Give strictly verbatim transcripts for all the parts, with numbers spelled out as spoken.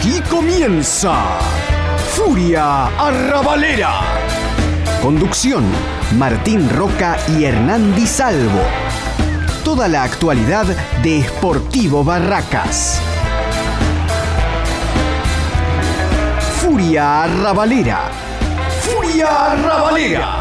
Aquí comienza Furia Arrabalera. Conducción: Martín Roca y Hernán Di Salvo. Toda la actualidad de Sportivo Barracas. Furia Arrabalera. Furia Arrabalera.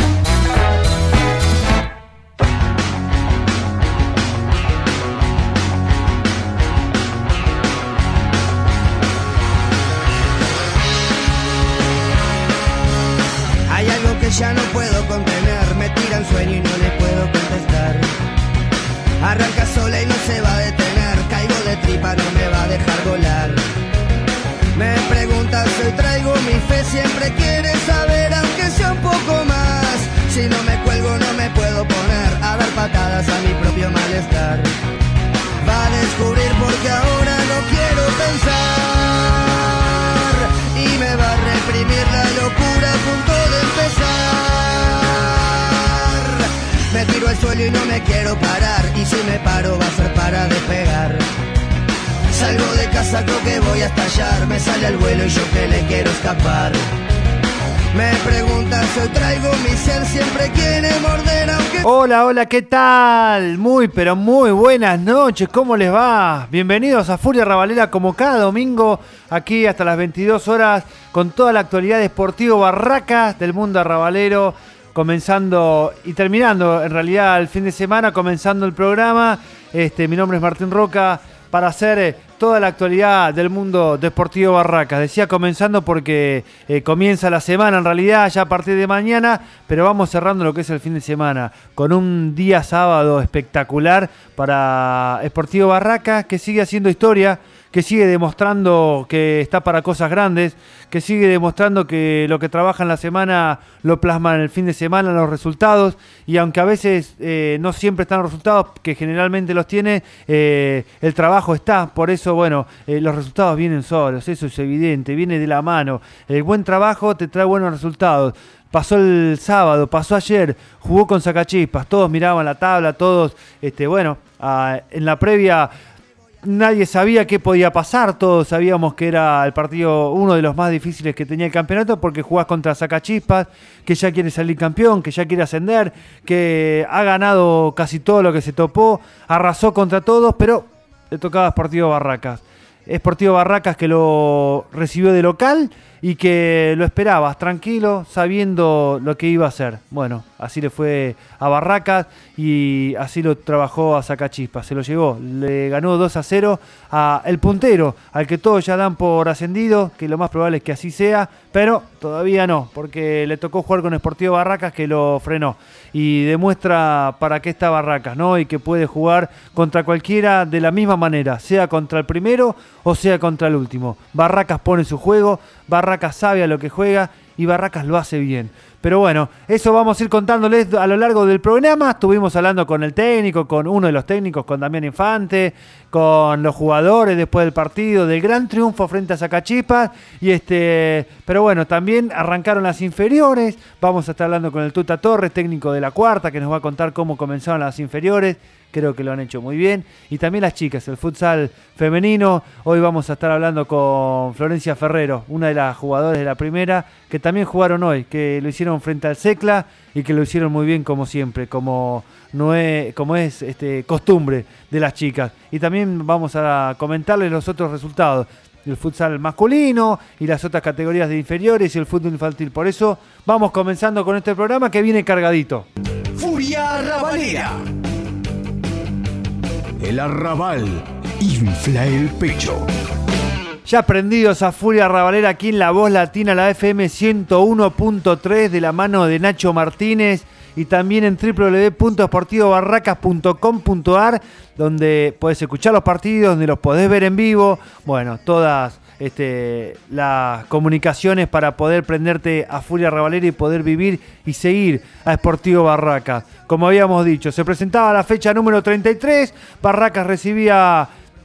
Hay algo que ya no puedo contener, me tiran sueño y no le puedo contestar. Arranca sola y no se va a detener, caigo de tripa, no me va a dejar volar. Me preguntas, hoy traigo mi fe, siempre quiere saber, aunque sea un poco más. Si no me cuelgo no me puedo poner a dar patadas a mi propio malestar. Va a descubrir porque ahora no quiero pensar y me va a reprimir la locura a punto de empezar. Me tiro al suelo y no me quiero parar, y si me paro va a ser para despegar. Salgo de casa, creo que voy a estallar, me sale al vuelo y yo que le quiero escapar. Me preguntas, hoy traigo mi ser, siempre quiere morder aunque... Hola, hola, ¿qué tal? Muy, pero muy buenas noches, ¿cómo les va? Bienvenidos a Furia Arrabalera como cada domingo, aquí hasta las veintidós horas, con toda la actualidad de Sportivo Barracas del mundo arrabalero, comenzando y terminando en realidad el fin de semana, comenzando el programa. Este, mi nombre es Martín Roca, para hacer eh, toda la actualidad del mundo deportivo Barracas. Decía comenzando porque eh, comienza la semana en realidad ya a partir de mañana, pero vamos cerrando lo que es el fin de semana con un día sábado espectacular para Sportivo Barracas, que sigue haciendo historia, que sigue demostrando que está para cosas grandes, que sigue demostrando que lo que trabaja en la semana lo plasma en el fin de semana, en los resultados, y aunque a veces eh, no siempre están los resultados, que generalmente los tiene, eh, el trabajo está. Por eso, bueno, eh, los resultados vienen solos, eso es evidente, viene de la mano. El buen trabajo te trae buenos resultados. Pasó el sábado, pasó ayer, jugó con Sacachispas, todos miraban la tabla, todos, este, bueno, ah, en la previa... Nadie sabía qué podía pasar, todos sabíamos que era el partido uno de los más difíciles que tenía el campeonato, porque jugás contra Sacachispas, que ya quiere salir campeón, que ya quiere ascender, que ha ganado casi todo lo que se topó, arrasó contra todos, pero le tocaba a Sportivo Barracas. Sportivo Barracas que lo recibió de local y que lo esperabas tranquilo, sabiendo lo que iba a hacer. Bueno, así le fue a Barracas y así lo trabajó a Sacachispas. Se lo llevó, le ganó dos a cero a el puntero, al que todos ya dan por ascendido, que lo más probable es que así sea, pero todavía no, porque le tocó jugar con Sportivo Barracas, que lo frenó y demuestra para qué está Barracas, ¿no? Y que puede jugar contra cualquiera de la misma manera, sea contra el primero o sea contra el último. Barracas pone su juego, Barracas sabe a lo que juega y Barracas lo hace bien. Pero bueno, eso vamos a ir contándoles a lo largo del programa. Estuvimos hablando con el técnico, con uno de los técnicos, con Damián Infante, con los jugadores después del partido, del gran triunfo frente a Sacachispas. Y este, pero bueno, también arrancaron las inferiores. Vamos a estar hablando con el Tuta Torres, técnico de la cuarta, que nos va a contar cómo comenzaron las inferiores. Creo que lo han hecho muy bien. Y también las chicas, el futsal femenino. Hoy vamos a estar hablando con Florencia Ferrero, una de las jugadoras de la primera, que también jugaron hoy, que lo hicieron frente al Secla y que lo hicieron muy bien como siempre, como, no es, como es este, costumbre de las chicas. Y también vamos a comentarles los otros resultados, el futsal masculino y las otras categorías de inferiores y el fútbol infantil. Por eso vamos comenzando con este programa que viene cargadito. Furia Arrabalera. El arrabal infla el pecho. Ya prendidos a Furia Arrabalera aquí en La Voz Latina, la F M ciento uno punto tres, de la mano de Nacho Martínez, y también en doble u doble u doble u punto sportivo barracas punto com punto a r, donde podés escuchar los partidos, donde los podés ver en vivo. Bueno, todas este, las comunicaciones para poder prenderte a Furia Arrabalera y poder vivir y seguir a Sportivo Barracas. Como habíamos dicho, se presentaba la fecha número treinta y tres, Barracas recibía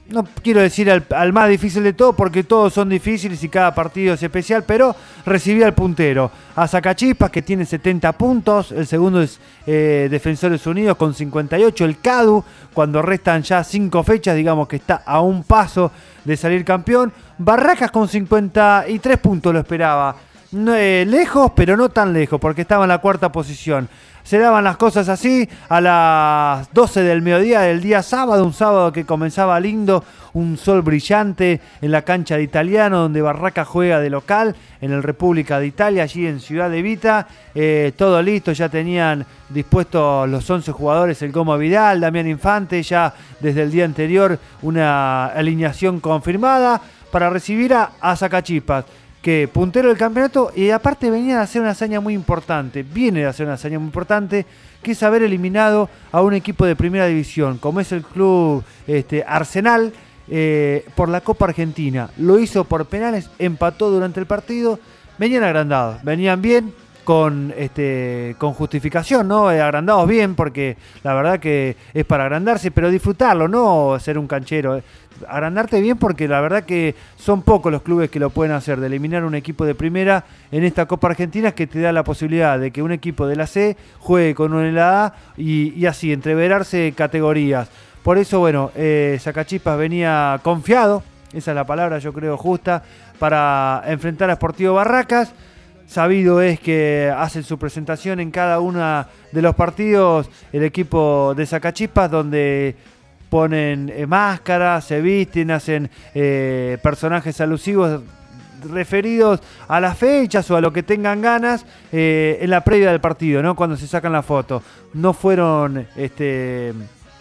no quiero decir al, al más difícil de todo, porque todos son difíciles y cada partido es especial, pero recibía al puntero, a Sacachispas, que tiene setenta puntos, el segundo es eh, Defensores Unidos con cincuenta y ocho, el Cadu, cuando restan ya cinco fechas, digamos que está a un paso de salir campeón, Barracas con cincuenta y tres puntos lo esperaba, no, eh, lejos, pero no tan lejos, porque estaba en la cuarta posición. Se daban las cosas así a las doce del mediodía del día sábado, un sábado que comenzaba lindo, un sol brillante en la cancha de Italiano, donde Barracas juega de local, en el República de Italia, allí en Ciudad de Vita, eh, todo listo, ya tenían dispuestos los once jugadores, el Goma Vidal, Damián Infante, ya desde el día anterior una alineación confirmada para recibir a, a Sacachispas, que puntero del campeonato, y aparte venía de hacer una hazaña muy importante, viene de hacer una hazaña muy importante, que es haber eliminado a un equipo de primera división, como es el club este, Arsenal, eh, por la Copa Argentina. Lo hizo por penales, empató durante el partido, venían agrandados, venían bien, con este con justificación, ¿no? Agrandados bien, porque la verdad que es para agrandarse, pero disfrutarlo, no ser un canchero. Agrandarte bien, porque la verdad que son pocos los clubes que lo pueden hacer, de eliminar un equipo de primera en esta Copa Argentina, que te da la posibilidad de que un equipo de la C juegue con uno en la A y, y así, entreverarse categorías. Por eso, bueno, eh, Sacachispas venía confiado, esa es la palabra yo creo justa, para enfrentar a Sportivo Barracas. Sabido es que hacen su presentación en cada uno de los partidos el equipo de Sacachispas, donde ponen eh, máscaras, se visten, hacen eh, personajes alusivos referidos a las fechas o a lo que tengan ganas eh, en la previa del partido, ¿no? Cuando se sacan la foto. No fueron este,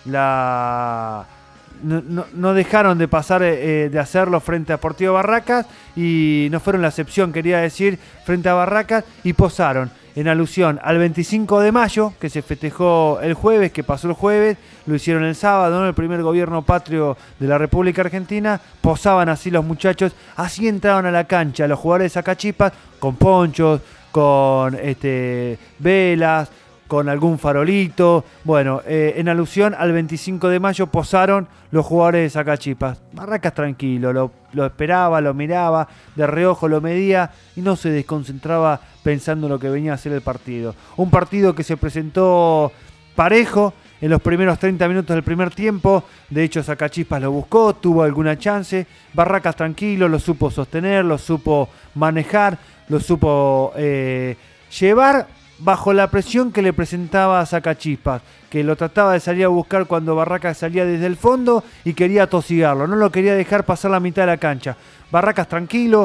la... No, no, no dejaron de pasar eh, de hacerlo frente a Sportivo Barracas, y no fueron la excepción, quería decir, frente a Barracas, y posaron en alusión al veinticinco de mayo, que se festejó el jueves, que pasó el jueves, lo hicieron el sábado, ¿no? El primer gobierno patrio de la República Argentina. Posaban así los muchachos, así entraban a la cancha los jugadores de Sacachispas, con ponchos, con este, velas, con algún farolito. Bueno, eh, en alusión al veinticinco de mayo posaron los jugadores de Sacachispas. Barracas tranquilo, lo, lo esperaba, lo miraba, de reojo lo medía y no se desconcentraba pensando en lo que venía a ser el partido. Un partido que se presentó parejo en los primeros treinta minutos del primer tiempo. De hecho, Sacachispas lo buscó, tuvo alguna chance. Barracas tranquilo, lo supo sostener, lo supo manejar, lo supo eh, llevar bajo la presión que le presentaba a Sacachispas, que lo trataba de salir a buscar cuando Barracas salía desde el fondo y quería tosigarlo, no lo quería dejar pasar la mitad de la cancha. Barracas tranquilo,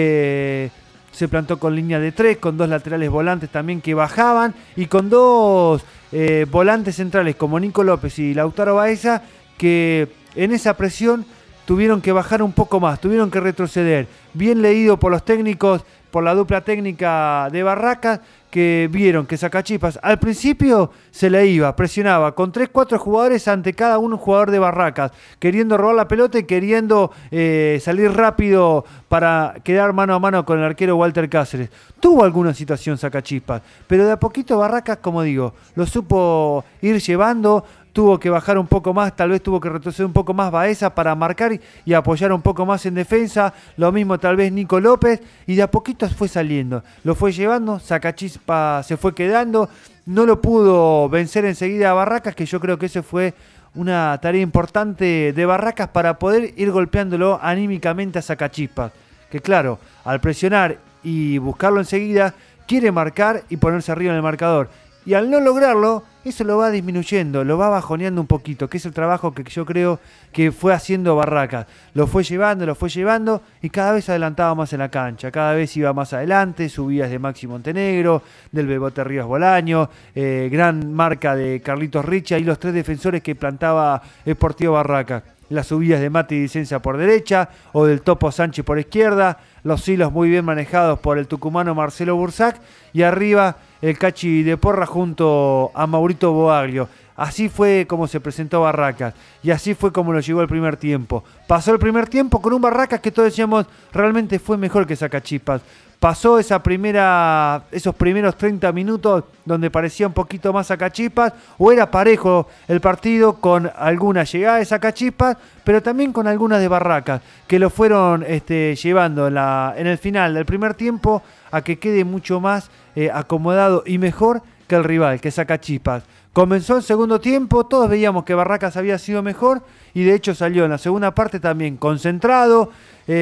eh, se plantó con línea de tres, con dos laterales volantes también que bajaban, y con dos eh, volantes centrales como Nico López y Lautaro Baeza, que en esa presión tuvieron que bajar un poco más, tuvieron que retroceder. Bien leído por los técnicos, por la dupla técnica de Barracas, que vieron que Sacachispas al principio se le iba, presionaba con tres cuatro jugadores ante cada uno un jugador de Barracas, queriendo robar la pelota y queriendo eh, salir rápido para quedar mano a mano con el arquero Walter Cáceres. Tuvo alguna situación Sacachispas, pero de a poquito Barracas, como digo, lo supo ir llevando. Tuvo que bajar un poco más, tal vez tuvo que retroceder un poco más Baeza para marcar y, y apoyar un poco más en defensa. Lo mismo tal vez Nico López, y de a poquito fue saliendo. Lo fue llevando, Sacachispas se fue quedando. No lo pudo vencer enseguida a Barracas, que yo creo que esa fue una tarea importante de Barracas para poder ir golpeándolo anímicamente a Sacachispas. Que claro, al presionar y buscarlo enseguida, quiere marcar y ponerse arriba en el marcador. Y al no lograrlo, eso lo va disminuyendo, lo va bajoneando un poquito, que es el trabajo que yo creo que fue haciendo Barracas. Lo fue llevando, lo fue llevando, y cada vez adelantaba más en la cancha, cada vez iba más adelante, subidas de Maxi Montenegro, del Bebote Ríos Bolaño, eh, gran marca de Carlitos Richa y los tres defensores que plantaba Sportivo Barracas. Las subidas de Mati Dicenza por derecha o del Topo Sánchez por izquierda, los hilos muy bien manejados por el tucumano Marcelo Bursac, y arriba el Cachi de Porra junto a Maurito Boaglio. Así fue como se presentó Barracas y así fue como lo llegó el primer tiempo. Pasó el primer tiempo con un Barracas que todos decíamos realmente fue mejor que Sacachispas. Pasó esa primera, esos primeros treinta minutos donde parecía un poquito más Sacachispas, o era parejo el partido con alguna llegada de Sacachispas, pero también con algunas de Barracas, que lo fueron este, llevando en, la, en el final del primer tiempo a que quede mucho más eh, acomodado y mejor que el rival, que Sacachispas. Comenzó el segundo tiempo, todos veíamos que Barracas había sido mejor y de hecho salió en la segunda parte también concentrado,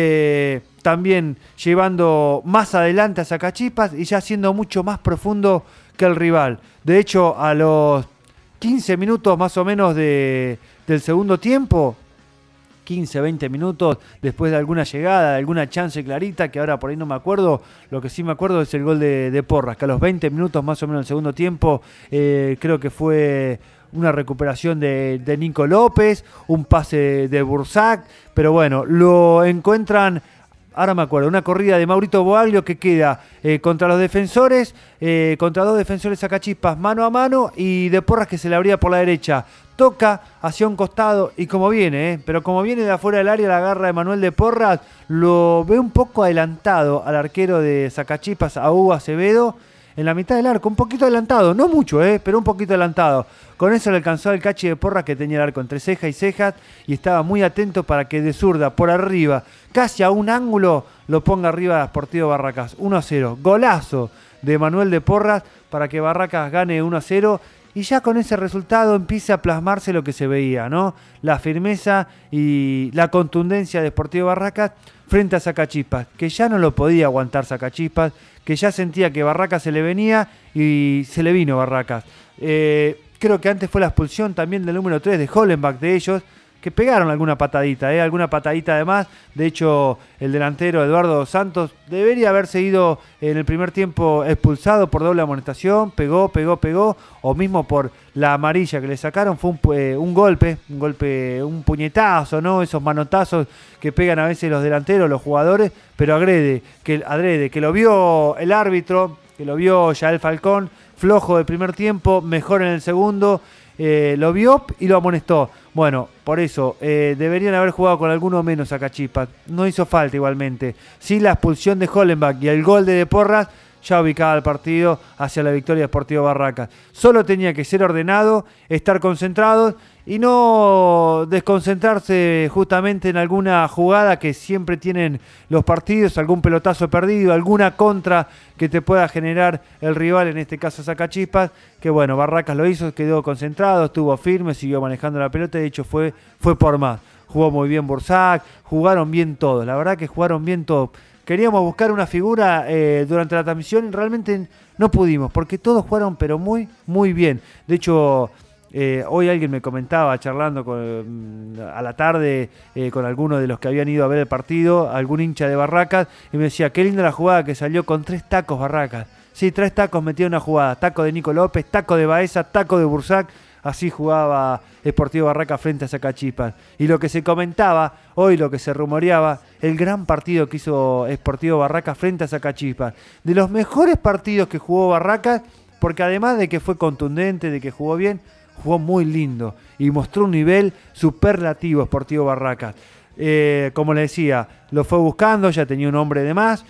eh, también llevando más adelante a Sacachispas y ya siendo mucho más profundo que el rival. De hecho, a los quince minutos más o menos de, del segundo tiempo, quince, veinte minutos después de alguna llegada, de alguna chance clarita, que ahora por ahí no me acuerdo, lo que sí me acuerdo es el gol de, de Porras, que a los veinte minutos más o menos del segundo tiempo, eh, creo que fue una recuperación de, de Nico López, un pase de Bursac, pero bueno, lo encuentran... Ahora me acuerdo, una corrida de Maurito Boaglio que queda eh, contra los defensores, eh, contra dos defensores Sacachispas mano a mano y de Porras que se le abría por la derecha. Toca hacia un costado y como viene, eh, pero como viene de afuera del área la agarra de Manuel de Porras, lo ve un poco adelantado al arquero de Sacachispas, a Hugo Acevedo, en la mitad del arco, un poquito adelantado, no mucho, eh, pero un poquito adelantado. Con eso le alcanzó al Cachi de Porras que tenía el arco entre ceja y cejas y estaba muy atento para que de zurda, por arriba, casi a un ángulo, lo ponga arriba a Sportivo Barracas. uno a cero, golazo de Manuel de Porras para que Barracas gane uno a cero y ya con ese resultado empieza a plasmarse lo que se veía, ¿no? La firmeza y la contundencia de Sportivo Barracas frente a Sacachispas, que ya no lo podía aguantar Sacachispas, que ya sentía que Barracas se le venía y se le vino Barracas. Eh, creo que antes fue la expulsión también del número tres de Hollenbach de ellos, que pegaron alguna patadita, ¿eh? alguna patadita además. De hecho, el delantero Eduardo Santos debería haberse ido en el primer tiempo expulsado por doble amonestación, pegó, pegó, pegó, o mismo por la amarilla que le sacaron, fue un, eh, un golpe, un golpe, un puñetazo, ¿no? Esos manotazos que pegan a veces los delanteros, los jugadores, pero agrede, que, adrede, que lo vio el árbitro, que lo vio Yael Falcón, flojo del primer tiempo, mejor en el segundo, eh, lo vio y lo amonestó. Bueno, por eso, eh, deberían haber jugado con alguno menos Sacachispas. No hizo falta igualmente. Sí, la expulsión de Hollenbach y el gol de De Porras ya ubicaba el partido hacia la victoria de Sportivo Barracas. Solo tenía que ser ordenado, estar concentrados y no desconcentrarse justamente en alguna jugada que siempre tienen los partidos, algún pelotazo perdido, alguna contra que te pueda generar el rival, en este caso Sacachispas, que bueno, Barracas lo hizo, quedó concentrado, estuvo firme, siguió manejando la pelota, de hecho fue, fue por más. Jugó muy bien Bursac, jugaron bien todos, la verdad que jugaron bien todos. Queríamos buscar una figura eh, durante la transmisión y realmente no pudimos, porque todos jugaron pero muy, muy bien. De hecho, eh, hoy alguien me comentaba, charlando con, a la tarde eh, con alguno de los que habían ido a ver el partido, algún hincha de Barracas, y me decía, qué linda la jugada que salió con tres tacos Barracas. Sí, tres tacos metió en una jugada, taco de Nico López, taco de Baeza, taco de Bursac. Así jugaba Sportivo Barracas frente a Sacachispas. Y lo que se comentaba, hoy lo que se rumoreaba, el gran partido que hizo Sportivo Barracas frente a Sacachispas. De los mejores partidos que jugó Barracas, porque además de que fue contundente, de que jugó bien, jugó muy lindo. Y mostró un nivel superlativo Sportivo Barracas. Eh, como le decía, lo fue buscando, ya tenía un hombre de más,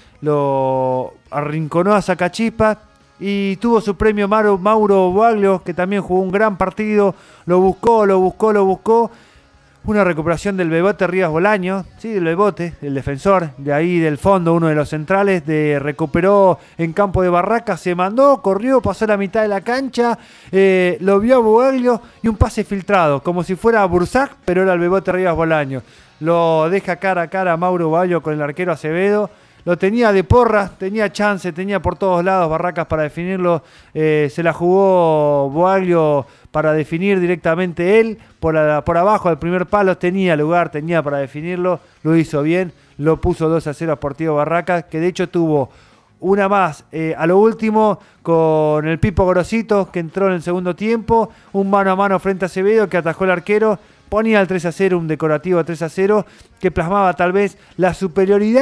lo arrinconó a Sacachispas. Y tuvo su premio Mauro, Mauro Boaglio, que también jugó un gran partido. Lo buscó, lo buscó, lo buscó. Una recuperación del Bebote Rivas Bolaño. Sí, del Bebote, el defensor. De ahí del fondo, uno de los centrales. De, recuperó en campo de Barracas. Se mandó, corrió, pasó la mitad de la cancha. Eh, lo vio a Boaglio y un pase filtrado. Como si fuera Bursac, pero era el Bebote Rivas Bolaño. Lo deja cara a cara a Mauro Boaglio con el arquero Acevedo. Lo tenía de Porras, tenía chance, tenía por todos lados Barracas para definirlo. Eh, se la jugó Boaglio para definir directamente él. Por, la, por abajo del primer palo tenía lugar, tenía para definirlo. Lo hizo bien, lo puso dos a cero a Sportivo Barracas, que de hecho tuvo una más eh, a lo último con el Pipo Gorosito, que entró en el segundo tiempo. Un mano a mano frente a Acevedo que atajó el arquero. Ponía el tres a cero, un decorativo tres a cero, que plasmaba tal vez la superioridad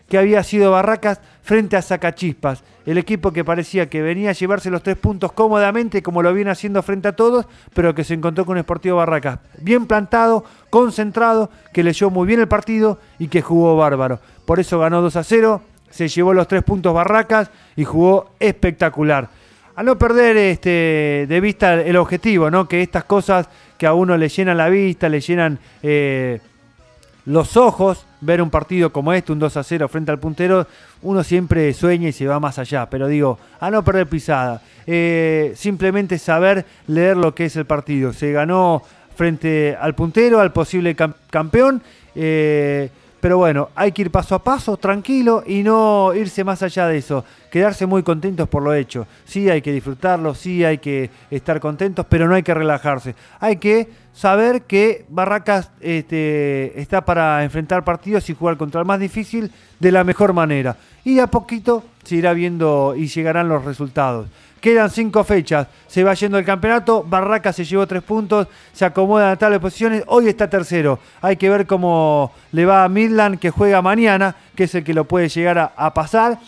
que había sido Barracas frente a Sacachispas, el equipo que parecía que venía a llevarse los tres puntos cómodamente como lo viene haciendo frente a todos, pero que se encontró con Sportivo Barracas bien plantado, concentrado, que leyó muy bien el partido y que jugó bárbaro. Por eso ganó dos a cero, se llevó los tres puntos Barracas y jugó espectacular. A no perder este, de vista el objetivo, ¿no? Que estas cosas que a uno le llenan la vista, le llenan eh, los ojos, ver un partido como este, un dos a cero frente al puntero, uno siempre sueña y se va más allá, pero digo, a no perder pisada, eh, simplemente saber leer lo que es el partido. Se ganó frente al puntero, al posible cam- campeón, eh, pero bueno, hay que ir paso a paso, tranquilo, y no irse más allá de eso, quedarse muy contentos por lo hecho. Sí hay que disfrutarlo, sí hay que estar contentos, pero no hay que relajarse. Hay que saber que Barracas este, está para enfrentar partidos y jugar contra el más difícil de la mejor manera. Y de a poquito se irá viendo y llegarán los resultados. Quedan cinco fechas, se va yendo el campeonato, Barracas se llevó tres puntos, se acomoda en la tabla de posiciones, hoy está tercero. Hay que ver cómo le va a Midland, que juega mañana, que es el que lo puede llegar a, a pasar.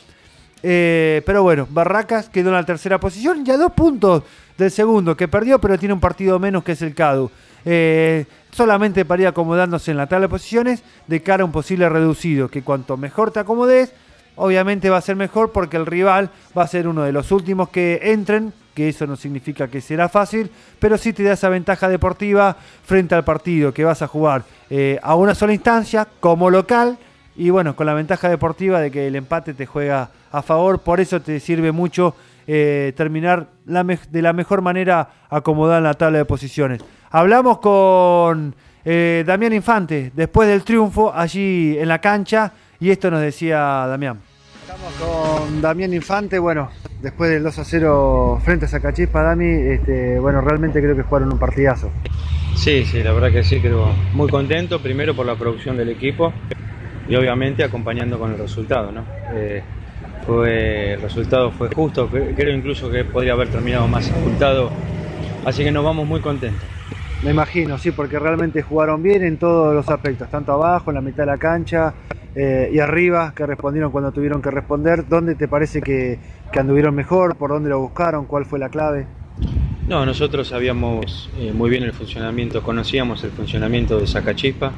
Eh, pero bueno, Barracas quedó en la tercera posición, ya dos puntos del segundo, que perdió, pero tiene un partido menos, que es el Cadu. Eh, solamente para ir acomodándose en la tabla de posiciones de cara a un posible reducido, que cuanto mejor te acomodes, obviamente va a ser mejor porque el rival va a ser uno de los últimos que entren, que eso no significa que será fácil, pero sí te da esa ventaja deportiva frente al partido que vas a jugar eh, a una sola instancia como local, y bueno, con la ventaja deportiva de que el empate te juega a favor. Por eso te sirve mucho eh, terminar la me- de la mejor manera acomodada en la tabla de posiciones. Hablamos con eh, Damián Infante después del triunfo allí en la cancha, y esto nos decía Damián. Estamos con Damián Infante, bueno, después del dos a cero frente a Sacachispas, Dami, este, bueno, realmente creo que jugaron un partidazo. Sí, sí, la verdad que sí, creo muy contento, primero por la producción del equipo y obviamente acompañando con el resultado, ¿no? Eh, fue, el resultado fue justo, creo incluso que podría haber terminado más abultado, así que nos vamos muy contentos. Me imagino, sí, porque realmente jugaron bien en todos los aspectos, tanto abajo, en la mitad de la cancha eh, y arriba, que respondieron cuando tuvieron que responder. ¿Dónde te parece que, que anduvieron mejor? ¿Por dónde lo buscaron? ¿Cuál fue la clave? No, nosotros sabíamos eh, muy bien el funcionamiento, conocíamos el funcionamiento de Sacachispas,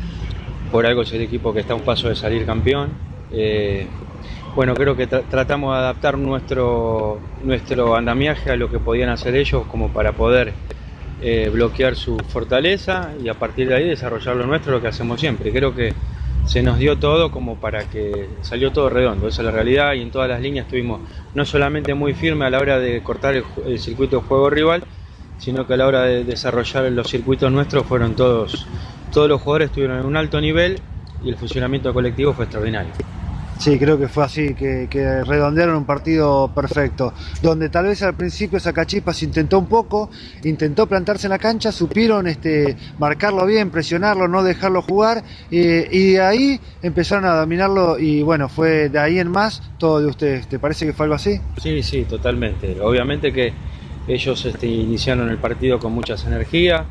por algo es el equipo que está a un paso de salir campeón. Eh, bueno, creo que tra- tratamos de adaptar nuestro, nuestro andamiaje a lo que podían hacer ellos, como para poder eh, bloquear su fortaleza y a partir de ahí desarrollar lo nuestro, lo que hacemos siempre. Creo que se nos dio todo como para que salió todo redondo, esa es la realidad, y en todas las líneas estuvimos no solamente muy firmes a la hora de cortar el, el circuito de juego rival, sino que a la hora de desarrollar los circuitos nuestros fueron todos, todos los jugadores estuvieron en un alto nivel y el funcionamiento colectivo fue extraordinario. Sí, creo que fue así, que, que redondearon un partido perfecto, donde tal vez al principio Sacachispas intentó un poco, intentó plantarse en la cancha, supieron este, marcarlo bien, presionarlo, no dejarlo jugar, eh, y de ahí empezaron a dominarlo, y bueno, fue de ahí en más todo de ustedes. ¿Te parece que fue algo así? Sí, sí, totalmente. Obviamente que ellos este, iniciaron el partido con muchas energías.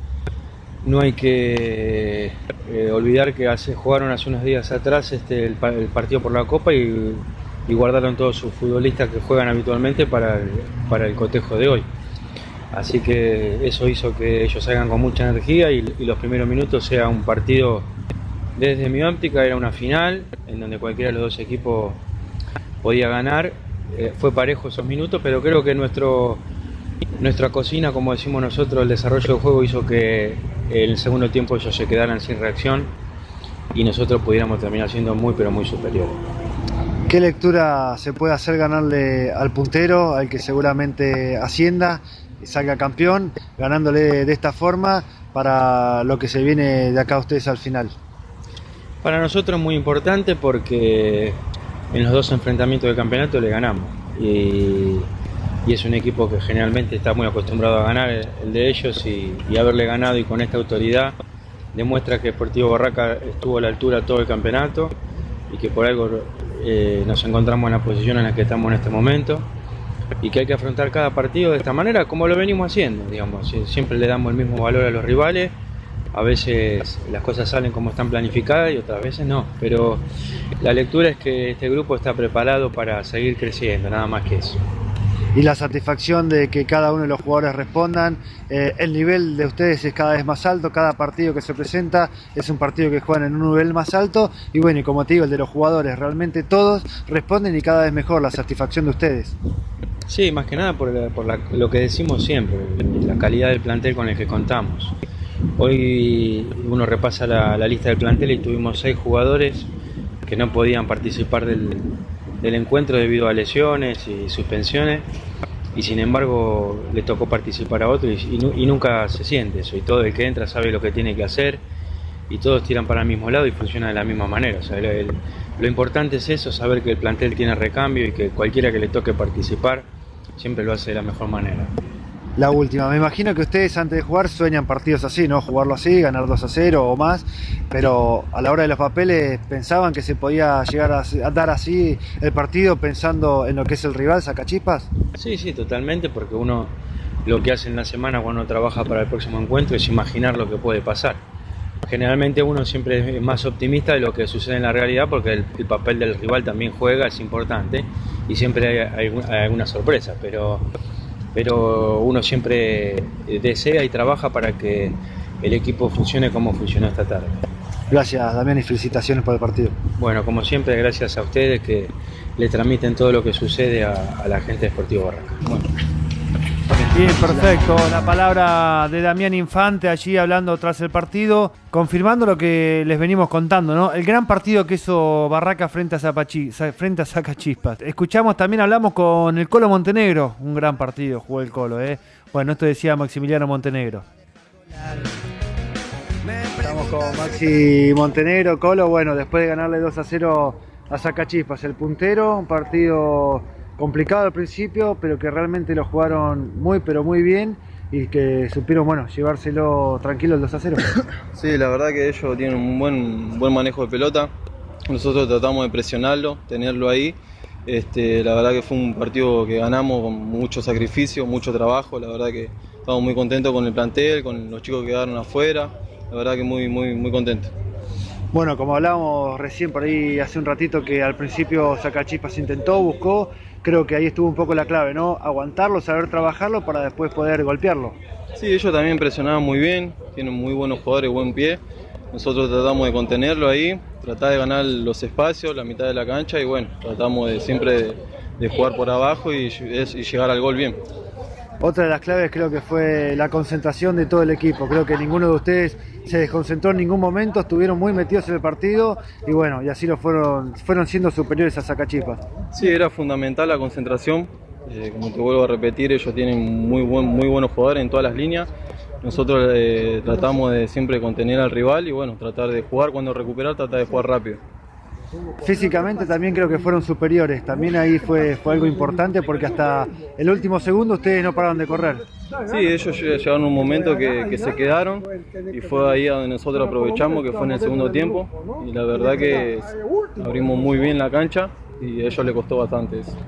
No hay que eh, olvidar que hace, jugaron hace unos días atrás este, el, el partido por la Copa y, y guardaron todos sus futbolistas que juegan habitualmente para el, para el cotejo de hoy. Así que eso hizo que ellos salgan con mucha energía y, y los primeros minutos sea un partido, desde mi óptica, era una final en donde cualquiera de los dos equipos podía ganar. Eh, fue parejo esos minutos, pero creo que nuestro... Nuestra cocina, como decimos nosotros, el desarrollo del juego hizo que en el segundo tiempo ellos se quedaran sin reacción y nosotros pudiéramos terminar siendo muy pero muy superiores. ¿Qué lectura se puede hacer ganarle al puntero, al que seguramente ascienda y salga campeón, ganándole de esta forma para lo que se viene de acá a ustedes al final? Para nosotros es muy importante porque en los dos enfrentamientos del campeonato le ganamos y y es un equipo que generalmente está muy acostumbrado a ganar el, el de ellos y, y haberle ganado y con esta autoridad demuestra que Sportivo Barracas estuvo a la altura todo el campeonato y que por algo eh, nos encontramos en la posición en la que estamos en este momento y que hay que afrontar cada partido de esta manera como lo venimos haciendo, digamos, siempre le damos el mismo valor a los rivales, a veces las cosas salen como están planificadas y otras veces no, pero la lectura es que este grupo está preparado para seguir creciendo, nada más que eso. Y la satisfacción de que cada uno de los jugadores respondan, eh, el nivel de ustedes es cada vez más alto, cada partido que se presenta es un partido que juegan en un nivel más alto, y bueno, y como te digo, el de los jugadores, realmente todos responden y cada vez mejor la satisfacción de ustedes. Sí, más que nada por, la, por la, lo que decimos siempre, la calidad del plantel con el que contamos. Hoy uno repasa la, la lista del plantel y tuvimos seis jugadores que no podían participar del, del encuentro debido a lesiones y suspensiones, y sin embargo le tocó participar a otro y, y, y nunca se siente eso, y todo el que entra sabe lo que tiene que hacer y todos tiran para el mismo lado y funciona de la misma manera. O sea, el, el, lo importante es eso, saber que el plantel tiene recambio y que cualquiera que le toque participar siempre lo hace de la mejor manera. La última, me imagino que ustedes antes de jugar sueñan partidos así, ¿no? Jugarlo así, ganar dos a cero o más, pero a la hora de los papeles pensaban que se podía llegar a dar así el partido pensando en lo que es el rival, Sacachispas. Sí, sí, totalmente, porque uno lo que hace en la semana cuando trabaja para el próximo encuentro es imaginar lo que puede pasar. Generalmente uno siempre es más optimista de lo que sucede en la realidad, porque el, el papel del rival también juega, es importante, y siempre hay, hay, hay alguna sorpresa, pero... pero uno siempre desea y trabaja para que el equipo funcione como funcionó esta tarde. Gracias, Damián, y felicitaciones por el partido. Bueno, como siempre, gracias a ustedes que le transmiten todo lo que sucede a, a la gente de Sportivo Barraca. Bueno. Bien, perfecto. La palabra de Damián Infante allí hablando tras el partido, confirmando lo que les venimos contando, ¿no? El gran partido que hizo Barraca frente a, Zapachi, frente a Sacachispas. Escuchamos, también hablamos con el Colo Montenegro, un gran partido jugó el Colo, ¿eh? Bueno, esto decía Maximiliano Montenegro. Estamos con Maxi Montenegro, Colo, bueno, después de ganarle dos a cero a Sacachispas, el puntero, un partido complicado al principio, pero que realmente lo jugaron muy pero muy bien y que supieron, bueno, llevárselo tranquilo el dos a cero. Sí, la verdad que ellos tienen un buen, buen manejo de pelota. Nosotros tratamos de presionarlo, tenerlo ahí. Este, la verdad que fue un partido que ganamos con mucho sacrificio, mucho trabajo. La verdad que estamos muy contentos con el plantel, con los chicos que quedaron afuera. La verdad que muy, muy, muy contentos. Bueno, como hablábamos recién por ahí hace un ratito, que al principio Sacachispas intentó, buscó, creo que ahí estuvo un poco la clave, ¿no? Aguantarlo, saber trabajarlo para después poder golpearlo. Sí, ellos también presionaban muy bien, tienen muy buenos jugadores, buen pie. Nosotros tratamos de contenerlo ahí, tratar de ganar los espacios, la mitad de la cancha, y bueno, tratamos de siempre de, de jugar por abajo y, y llegar al gol bien. Otra de las claves creo que fue la concentración de todo el equipo. Creo que ninguno de ustedes se desconcentró en ningún momento, estuvieron muy metidos en el partido y bueno, y así lo fueron, fueron siendo superiores a Sacachispas. Sí, era fundamental la concentración. Eh, como te vuelvo a repetir, ellos tienen muy, buen, muy buenos jugadores en todas las líneas. Nosotros eh, tratamos de siempre contener al rival y bueno, tratar de jugar, cuando recuperar, tratar de jugar rápido. Físicamente también creo que fueron superiores, también ahí fue, fue algo importante porque hasta el último segundo ustedes no pararon de correr. Sí, ellos llegaron a un momento que, que se quedaron y fue ahí donde nosotros aprovechamos, que fue en el segundo tiempo, y la verdad que abrimos muy bien la cancha y a ellos les costó bastante eso.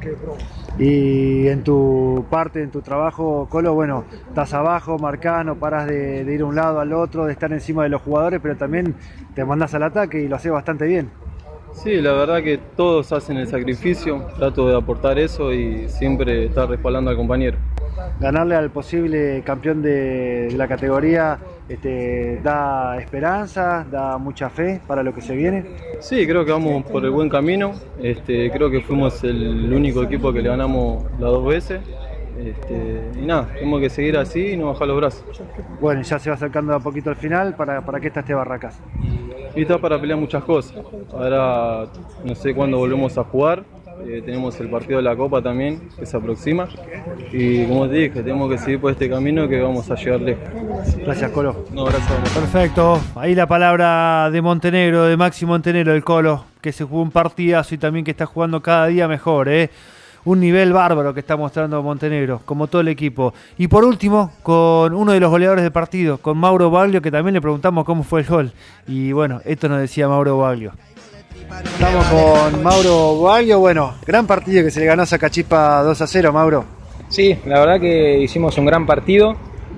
Y en tu parte, en tu trabajo, Colo, bueno, estás abajo, marcás, no paras de, de ir de un lado al otro, de estar encima de los jugadores, pero también te mandás al ataque y lo haces bastante bien. Sí, la verdad que todos hacen el sacrificio, trato de aportar eso y siempre estar respaldando al compañero. Ganarle al posible campeón de, de la categoría este, da esperanza, da mucha fe para lo que se viene. Sí, creo que vamos por el buen camino. Este, creo que fuimos el único equipo que le ganamos las dos veces. Este, y nada, tenemos que seguir así y no bajar los brazos. Bueno, ya se va acercando a poquito al final. ¿Para, para qué está este Barracas? Y está para pelear muchas cosas. Ahora no sé cuándo volvemos a jugar. Eh, tenemos el partido de la Copa también, que se aproxima. Y como te dije, tenemos que seguir por este camino que vamos a llegar lejos. Gracias, Colo. No, gracias. Perfecto. Ahí la palabra de Montenegro, de Maxi Montenegro, el Colo, que se jugó un partidazo y también que está jugando cada día mejor, ¿eh? Un nivel bárbaro que está mostrando Montenegro, como todo el equipo. Y por último, con uno de los goleadores del partido, con Mauro Baglio, que también le preguntamos cómo fue el gol. Y bueno, esto nos decía Mauro Baglio. Estamos con Mauro Baglio. Bueno, gran partido que se le ganó a Sacachispas dos a cero, Mauro. Sí, la verdad que hicimos un gran partido.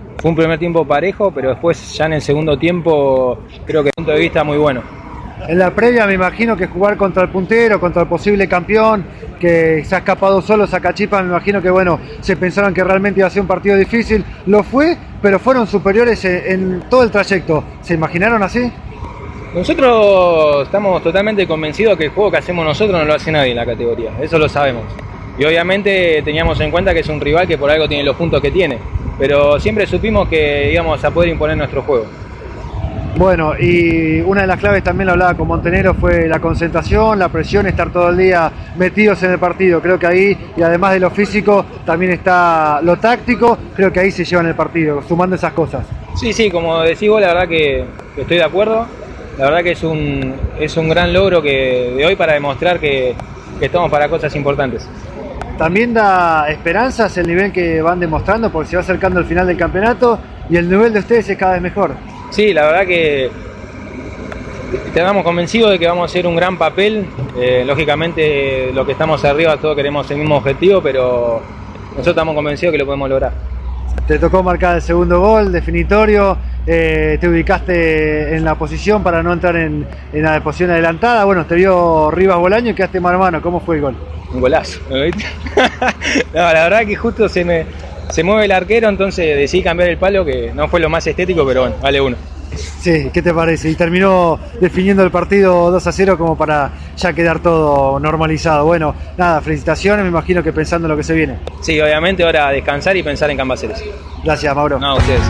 fue un primer tiempo parejo, pero después ya en el segundo tiempo creo que desde el punto de vista muy bueno. En la previa me imagino que jugar contra el puntero, contra el posible campeón, que se ha escapado solo Sacachispas, me imagino que bueno, se pensaron que realmente iba a ser un partido difícil, lo fue, pero fueron superiores en, en todo el trayecto. ¿Se imaginaron así? Nosotros estamos totalmente convencidos que el juego que hacemos nosotros no lo hace nadie en la categoría, eso lo sabemos. Y obviamente teníamos en cuenta que es un rival que por algo tiene los puntos que tiene, pero siempre supimos que íbamos a poder imponer nuestro juego. Bueno, y una de las claves también lo hablaba con Montenegro, fue la concentración, la presión, estar todo el día metidos en el partido. Creo que ahí, y además de lo físico, también está lo táctico, creo que ahí se llevan el partido, sumando esas cosas. Sí, sí, como decís vos, la verdad que, que estoy de acuerdo. La verdad que es un, es un gran logro que, de hoy para demostrar que, que estamos para cosas importantes. También da esperanzas el nivel que van demostrando, porque se va acercando el final del campeonato y el nivel de ustedes es cada vez mejor. Sí, la verdad que estamos convencidos de que vamos a hacer un gran papel. Eh, lógicamente, los que estamos arriba todos queremos el mismo objetivo, pero nosotros estamos convencidos que lo podemos lograr. Te tocó marcar el segundo gol definitorio, eh, te ubicaste en la posición para no entrar en, en la posición adelantada. Bueno, te vio Rivas Bolaño y quedaste mano a mano. ¿Cómo fue el gol? Un golazo, ¿no viste? No, la verdad que justo se me... Se mueve el arquero, entonces decidí cambiar el palo, que no fue lo más estético, pero bueno, vale uno. Sí, ¿qué te parece? Y terminó definiendo el partido dos a cero como para ya quedar todo normalizado. Bueno, nada, felicitaciones, me imagino que pensando en lo que se viene. Sí, obviamente ahora descansar y pensar en Cambaceres. Gracias, Mauro. No, a ustedes.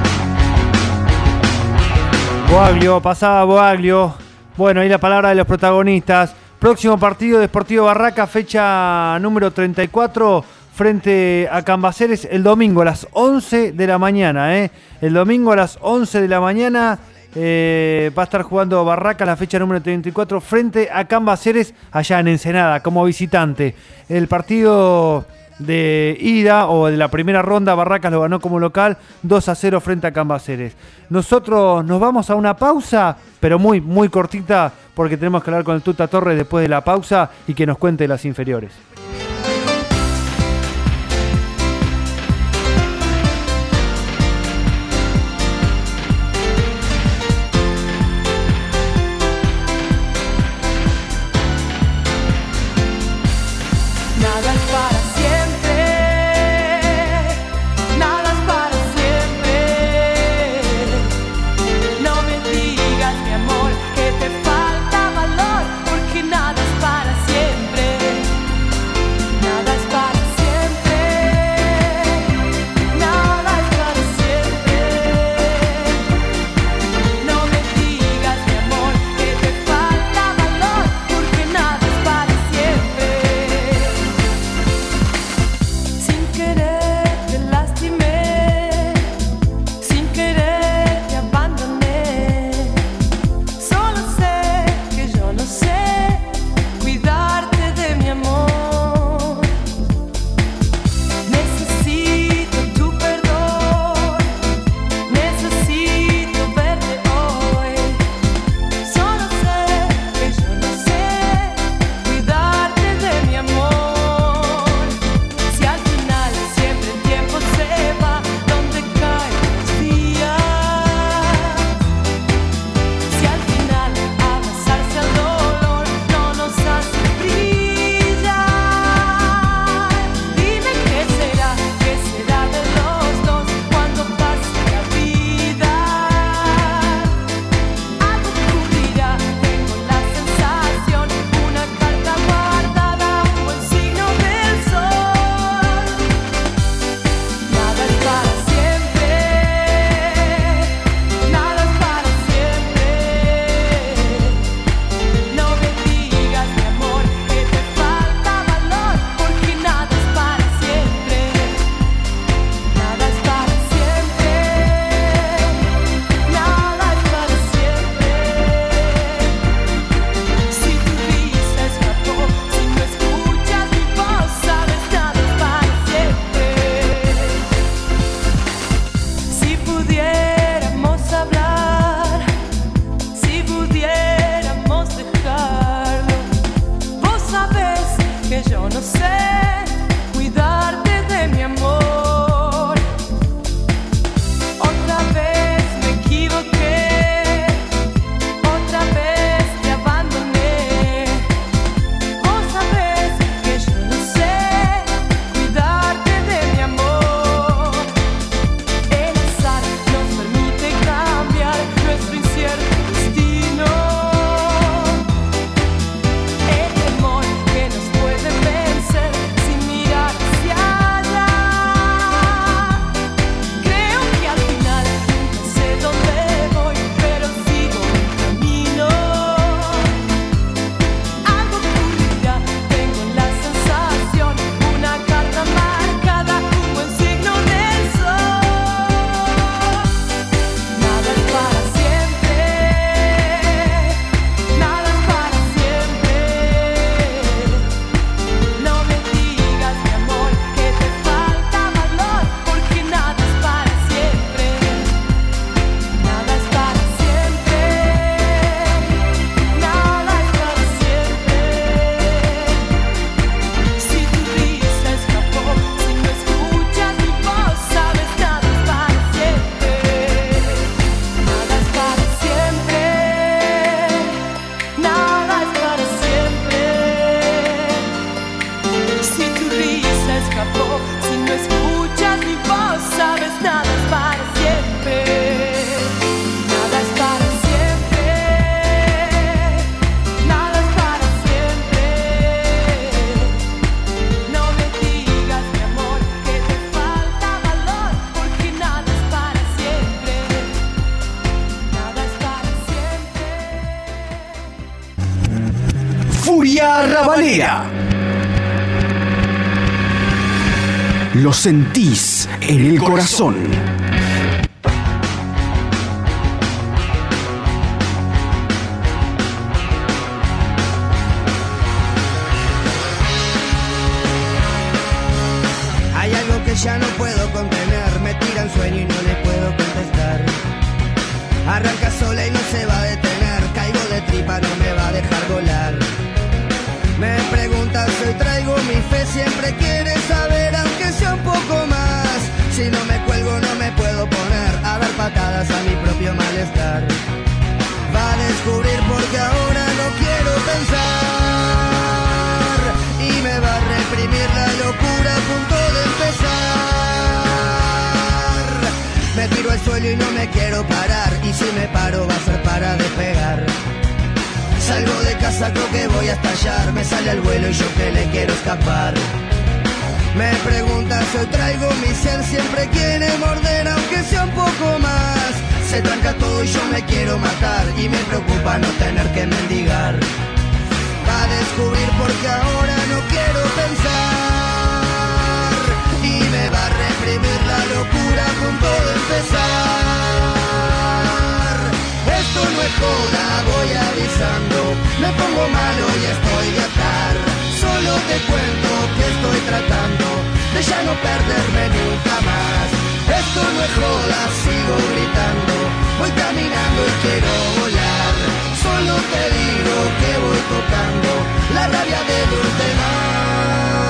Boaglio, pasaba Boaglio. Bueno, ahí la palabra de los protagonistas. Próximo partido de Sportivo Barraca, fecha número treinta y cuatro. Frente a Cambaceres el domingo a las once de la mañana. ¿eh? El domingo a las once de la mañana eh, va a estar jugando Barracas la fecha número treinta y cuatro frente a Cambaceres allá en Ensenada como visitante. El partido de ida o de la primera ronda Barracas lo ganó como local dos a cero frente a Cambaceres. Nosotros nos vamos a una pausa, pero muy, muy cortita porque tenemos que hablar con el Tuta Torres después de la pausa y que nos cuente las inferiores. Furia Rabalera. Lo sentís en el corazón. Hay algo que ya no puedo contener, me tira el sueño y no le puedo contestar. Arranca sola y no se va a detener, caigo de tripa, no me va a dejar volar. Me preguntas, hoy traigo mi fe, siempre quiere saber, aunque sea un poco más. Si no me cuelgo no me puedo poner a dar patadas a mi propio malestar. Va a descubrir porque ahora no quiero pensar y me va a reprimir la locura a punto de empezar. Me tiro al suelo y no me quiero parar, y si me paro va a ser para despegar. Salgo de casa, creo que voy a estallar, me sale al vuelo y yo que le quiero escapar. Me preguntas, hoy traigo mi ser, siempre quiere morder aunque sea un poco más. Se tranca todo y yo me quiero matar, y me preocupa no tener que mendigar. Va a descubrir porque ahora no quiero pensar y me va a reprimir la locura a punto de empezar. Esto no es joda, voy avisando, me pongo malo y estoy de atar. Solo te cuento que estoy tratando de ya no perderme nunca más. Esto no es joda, sigo gritando, voy caminando y quiero volar. Solo te digo que voy tocando la rabia de los demás.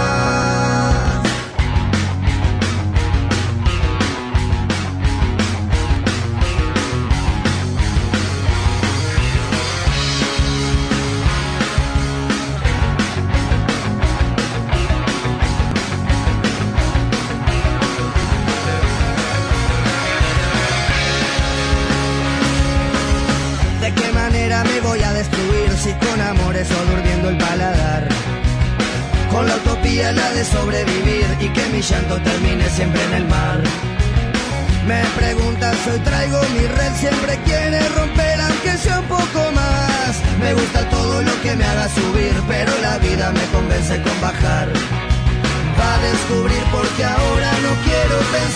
Me voy a destruir si con amores o durmiendo el paladar. Con la utopía la de sobrevivir y que mi llanto termine siempre en el mar. Me preguntas, hoy traigo mi red, siempre quiere romper aunque sea un poco más. Me gusta todo lo que me haga subir, pero la vida me convence con bajar. Va a descubrir porque ahora no quiero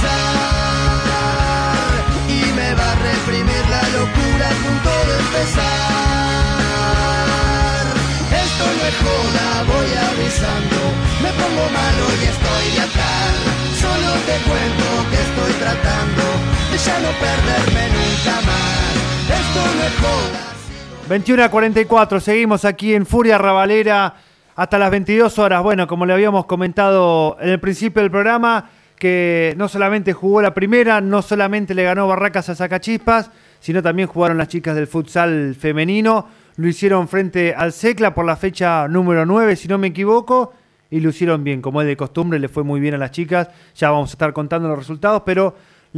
pensar y me va a reprimir la locura a punto de empezar. Esto no es joda, voy avisando, me pongo malo y estoy de atar. Solo te cuento que estoy tratando de ya no perderme nunca más. Esto no es joda. veintiuno a cuarenta y cuatro, seguimos aquí en Furia Rabalera hasta las veintidós horas. Bueno, como le habíamos comentado en el principio del programa, que no solamente jugó la primera, no solamente le ganó Barracas a Sacachispas, sino también jugaron las chicas del futsal femenino. Lo hicieron frente al Secla por la fecha número nueve, si no me equivoco, y lo hicieron bien, como es de costumbre, le fue muy bien a las chicas. Ya vamos a estar contando los resultados, pero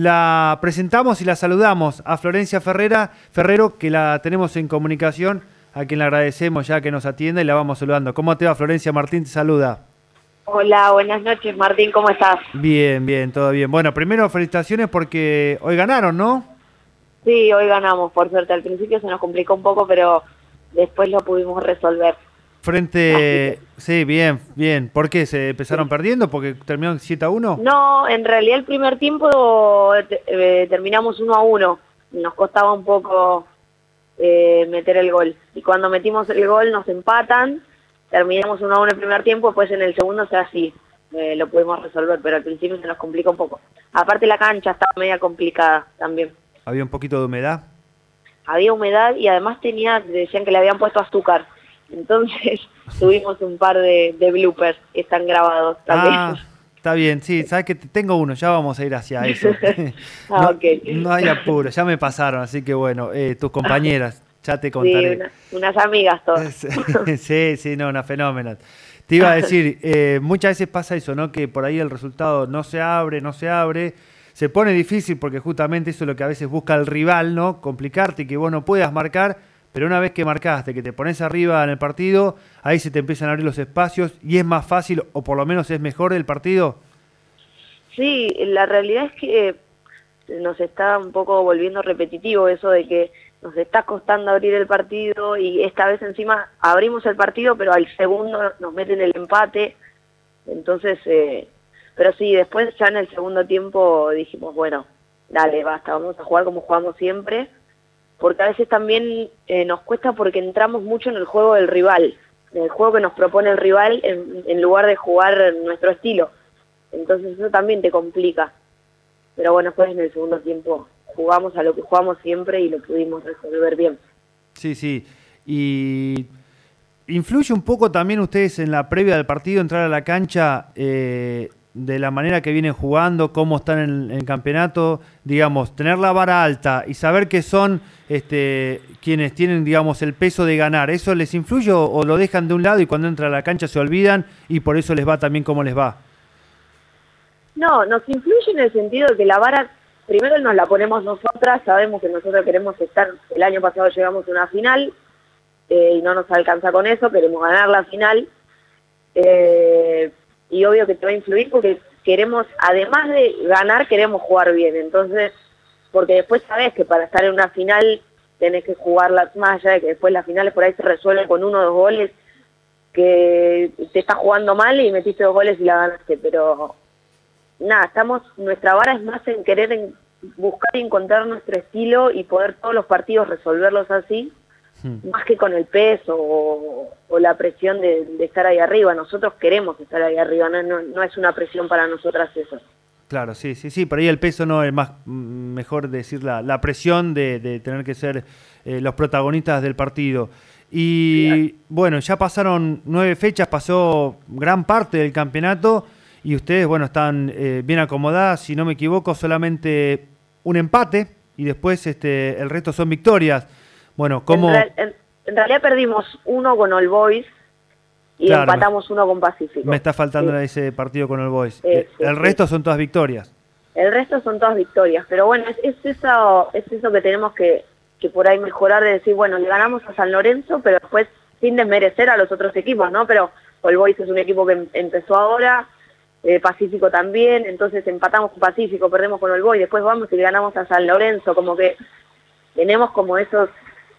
la presentamos y la saludamos a Florencia Ferrera, Ferrero, que la tenemos en comunicación, a quien le agradecemos ya que nos atienda y la vamos saludando. ¿Cómo te va, Florencia? Martín te saluda. Hola, buenas noches, Martín, ¿cómo estás? Bien, bien, todo bien. Bueno, primero felicitaciones porque hoy ganaron, ¿no? Sí, hoy ganamos, por suerte. Al principio se nos complicó un poco, pero después lo pudimos resolver. Frente... Sí, bien, bien. ¿Por qué? ¿Se empezaron perdiendo? ¿Porque terminaron siete a uno? No, en realidad el primer tiempo eh, terminamos uno a uno. Nos costaba un poco eh, meter el gol. Y cuando metimos el gol nos empatan. Terminamos uno a uno el primer tiempo, después en el segundo, o sea, sí, eh, lo pudimos resolver, pero al principio se nos complica un poco. Aparte la cancha estaba media complicada también. ¿Había un poquito de humedad? Había humedad y además tenía, decían que le habían puesto azúcar. Entonces tuvimos un par de, de bloopers que están grabados también. Ah, está bien, sí, sabes que tengo uno, ya vamos a ir hacia eso. ah, no, ok. No hay apuro, ya me pasaron, así que bueno, eh, tus compañeras... Ya te contaré. Sí, una, unas amigas todas. sí, sí, no, una fenómena. Te iba a decir, eh, muchas veces pasa eso, ¿no? Que por ahí el resultado no se abre, no se abre. Se pone difícil porque justamente eso es lo que a veces busca el rival, ¿no? Complicarte y que vos no puedas marcar, pero una vez que marcaste, que te pones arriba en el partido, ahí se te empiezan a abrir los espacios y es más fácil, o por lo menos es mejor el partido. Sí, la realidad es que nos está un poco volviendo repetitivo eso de que nos está costando abrir el partido y esta vez encima abrimos el partido, pero al segundo nos meten el empate. Entonces, eh, pero sí, después ya en el segundo tiempo dijimos, bueno, dale, basta, vamos a jugar como jugamos siempre, porque a veces también eh, nos cuesta porque entramos mucho en el juego del rival, en el juego que nos propone el rival en, en lugar de jugar nuestro estilo. Entonces eso también te complica. Pero bueno, después en el segundo tiempo jugamos a lo que jugamos siempre y lo pudimos resolver bien. Sí, sí. Y influye un poco también ustedes en la previa del partido, entrar a la cancha eh, de la manera que vienen jugando, cómo están en, en el campeonato, digamos, tener la vara alta y saber que son este, quienes tienen, digamos, el peso de ganar. ¿Eso les influye o, o lo dejan de un lado y cuando entran a la cancha se olvidan y por eso les va también como les va? No, nos influye en el sentido de que la vara, primero nos la ponemos nosotras, sabemos que nosotros queremos estar, el año pasado llegamos a una final, eh, y no nos alcanza con eso, queremos ganar la final, eh, y obvio que te va a influir porque queremos, además de ganar, queremos jugar bien, entonces, porque después sabes que para estar en una final tenés que jugarla más allá de que después las finales por ahí se resuelven con uno o dos goles, que te estás jugando mal y metiste dos goles y la ganaste, pero nada, estamos, nuestra vara es más en querer en buscar y encontrar nuestro estilo y poder todos los partidos resolverlos así, hmm. más que con el peso o, o la presión de, de estar ahí arriba. Nosotros queremos estar ahí arriba, no, no, no es una presión para nosotras eso. Claro, sí, sí, sí, por ahí el peso no es más, mejor decir la, la presión de, de tener que ser eh, los protagonistas del partido. Y claro. Bueno, ya pasaron nueve fechas, pasó gran parte del campeonato. Y ustedes, bueno, están eh, bien acomodadas, si no me equivoco, solamente un empate y después este, el resto son victorias. Bueno, ¿cómo? En, real, en, en realidad perdimos uno con All Boys y claro, empatamos uno con Pacífico. Me está faltando sí. ese partido con All Boys. Sí, eh, sí, el sí. resto son todas victorias. El resto son todas victorias, pero bueno, es, es, eso, es eso que tenemos que, que por ahí mejorar, de decir, bueno, le ganamos a San Lorenzo, pero después sin desmerecer a los otros equipos, ¿no? Pero All Boys es un equipo que em, empezó ahora, Eh, Pacífico también, entonces empatamos con Pacífico, perdemos con All Boys, después vamos y ganamos a San Lorenzo, como que tenemos como esos